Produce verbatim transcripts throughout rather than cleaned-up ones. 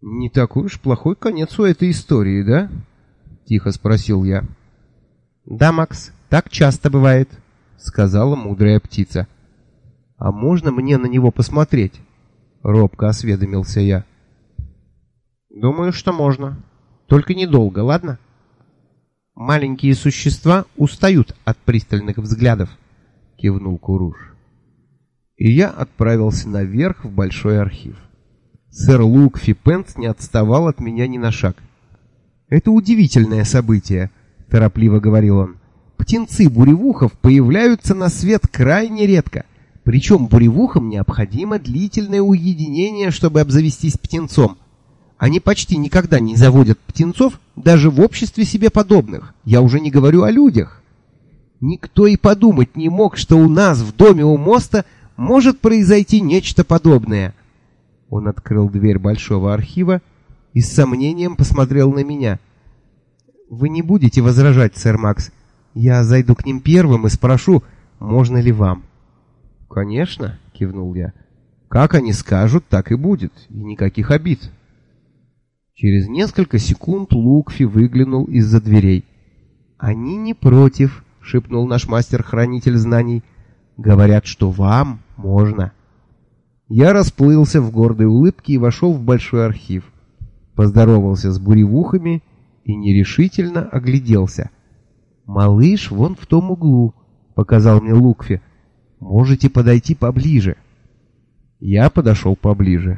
«Не такой уж плохой конец у этой истории, да?» — тихо спросил я. «Да, Макс, так часто бывает», — сказала мудрая птица. «А можно мне на него посмотреть?» — робко осведомился я. «Думаю, что можно. Только недолго, ладно?» «Маленькие существа устают от пристальных взглядов», — кивнул Куруш. И я отправился наверх в большой архив. Сэр Лукфи Пенс не отставал от меня ни на шаг. «Это удивительное событие», — торопливо говорил он. «Птенцы-буревухов появляются на свет крайне редко. Причем буревухам необходимо длительное уединение, чтобы обзавестись птенцом. Они почти никогда не заводят птенцов даже в обществе себе подобных. Я уже не говорю о людях. Никто и подумать не мог, что у нас в доме у моста может произойти нечто подобное». Он открыл дверь большого архива и с сомнением посмотрел на меня. «Вы не будете возражать, сэр Макс? Я зайду к ним первым и спрошу, можно ли вам?» «Конечно», — кивнул я. «Как они скажут, так и будет, и никаких обид». Через несколько секунд Лукфи выглянул из-за дверей. «Они не против», — шепнул наш мастер-хранитель знаний. «Говорят, что вам можно». Я расплылся в гордой улыбке и вошел в большой архив. Поздоровался с буревухами и нерешительно огляделся. «Малыш вон в том углу», — показал мне Лукфи. «Можете подойти поближе». Я подошел поближе.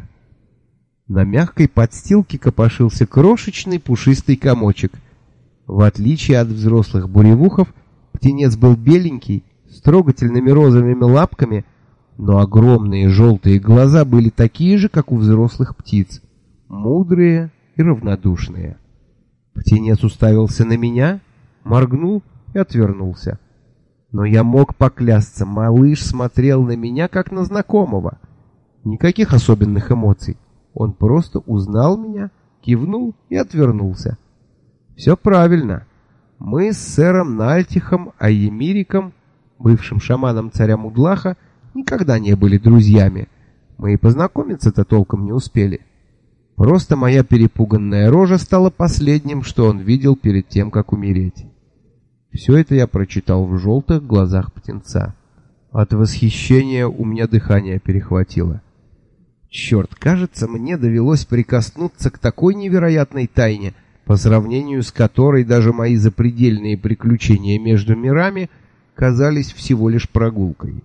На мягкой подстилке копошился крошечный пушистый комочек. В отличие от взрослых буревухов, птенец был беленький, с трогательными розовыми лапками, но огромные желтые глаза были такие же, как у взрослых птиц, мудрые и равнодушные. Птенец уставился на меня, моргнул и отвернулся. Но я мог поклясться, малыш смотрел на меня, как на знакомого. Никаких особенных эмоций. Он просто узнал меня, кивнул и отвернулся. Все правильно. Мы с сэром Нальтихом Айемириком, бывшим шаманом царя Мудлаха, никогда не были друзьями. Мы и познакомиться-то толком не успели. Просто моя перепуганная рожа стала последним, что он видел перед тем, как умереть. Все это я прочитал в желтых глазах птенца. От восхищения у меня дыхание перехватило. Черт, кажется, мне довелось прикоснуться к такой невероятной тайне, по сравнению с которой даже мои запредельные приключения между мирами казались всего лишь прогулкой.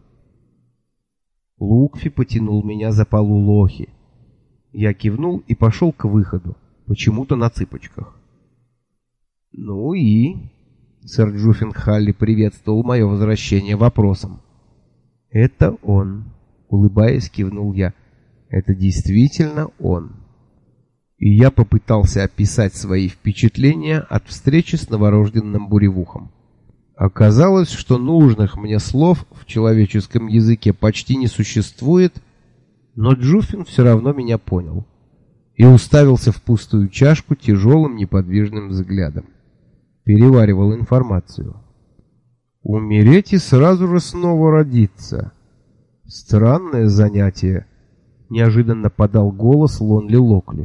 Лукфи потянул меня за полу лохи. Я кивнул и пошел к выходу, почему-то на цыпочках. «Ну и...» — сэр Джуффин Халли приветствовал мое возвращение вопросом. «Это он», — улыбаясь, кивнул я. «Это действительно он». И я попытался описать свои впечатления от встречи с новорожденным буревухом. Оказалось, что нужных мне слов в человеческом языке почти не существует, но Джуффин все равно меня понял и уставился в пустую чашку тяжелым неподвижным взглядом. Переваривал информацию. «Умереть и сразу же снова родиться. Странное занятие», — неожиданно подал голос Лонли Локли.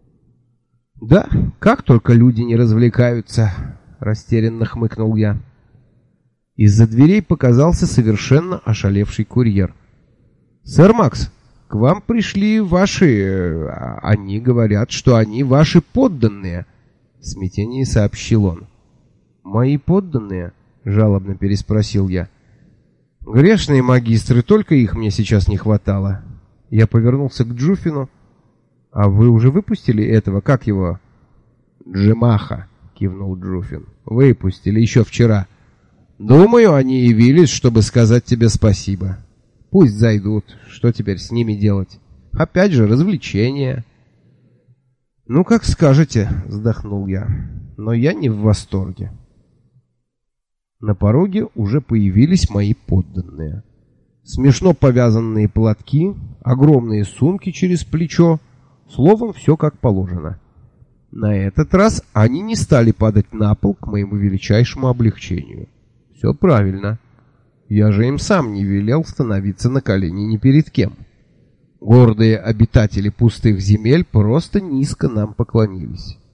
«Да, как только люди не развлекаются», — растерянно хмыкнул я. Из-за дверей показался совершенно ошалевший курьер. «Сэр Макс, к вам пришли ваши... Они говорят, что они ваши подданные», — в смятении сообщил он. «Мои подданные?» — жалобно переспросил я. «Грешные магистры, только их мне сейчас не хватало». Я повернулся к Джуфину. «А вы уже выпустили этого, как его?» «Джимаха», — кивнул Джуфин. «Выпустили еще вчера. Думаю, они явились, чтобы сказать тебе спасибо. Пусть зайдут. Что теперь с ними делать? Опять же, развлечения». «Ну, как скажете», — вздохнул я. «Но я не в восторге». На пороге уже появились мои подданные. Смешно повязанные платки, огромные сумки через плечо, словом, все как положено. На этот раз они не стали падать на пол к моему величайшему облегчению. Все правильно. Я же им сам не велел становиться на колени ни перед кем. Гордые обитатели пустых земель просто низко нам поклонились.